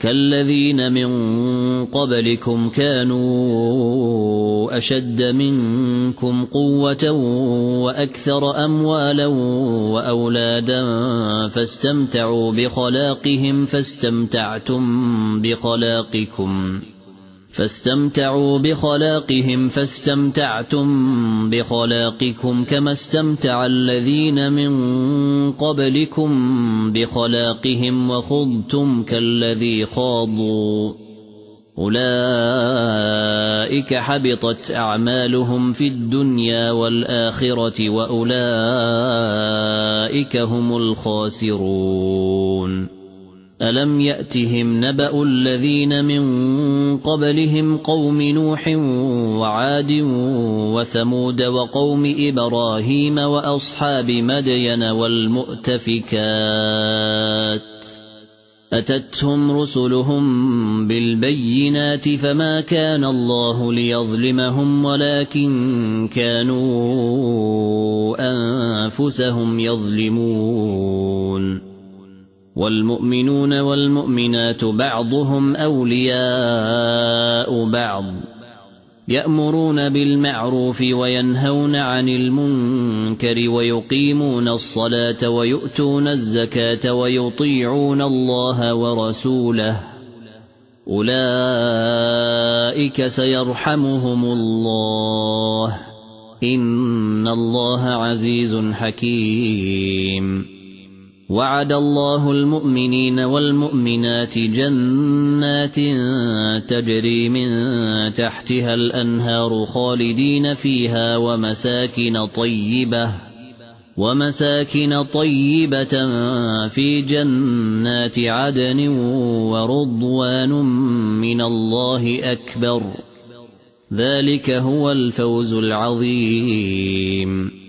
كالذين من قبلكم كانوا أشد منكم قوة وأكثر أموالا وأولادا فاستمتعوا بخلاقهم فاستمتعتم بخلاقكم كما استمتع الذين من قبلكم بخلاقهم وخضتم كالذي خاضوا أولئك حبطت أعمالهم في الدنيا والآخرة وأولئك هم الخاسرون ألم يأتهم نبأ الذين من قبلهم قوم نوح وعاد وثمود وقوم إبراهيم وأصحاب مدين والمؤتفكات أتتهم رسلهم بالبينات فما كان الله ليظلمهم ولكن كانوا أنفسهم يظلمون والمؤمنون والمؤمنات بعضهم أولياء بعض يأمرون بالمعروف وينهون عن المنكر ويقيمون الصلاة ويؤتون الزكاة ويطيعون الله ورسوله أولئك سيرحمهم الله إن الله عزيز حكيم وعد الله المؤمنين والمؤمنات جنات تجري من تحتها الأنهار خالدين فيها ومساكن طيبة في جنات عدن ورضوان من الله أكبر ذلك هو الفوز العظيم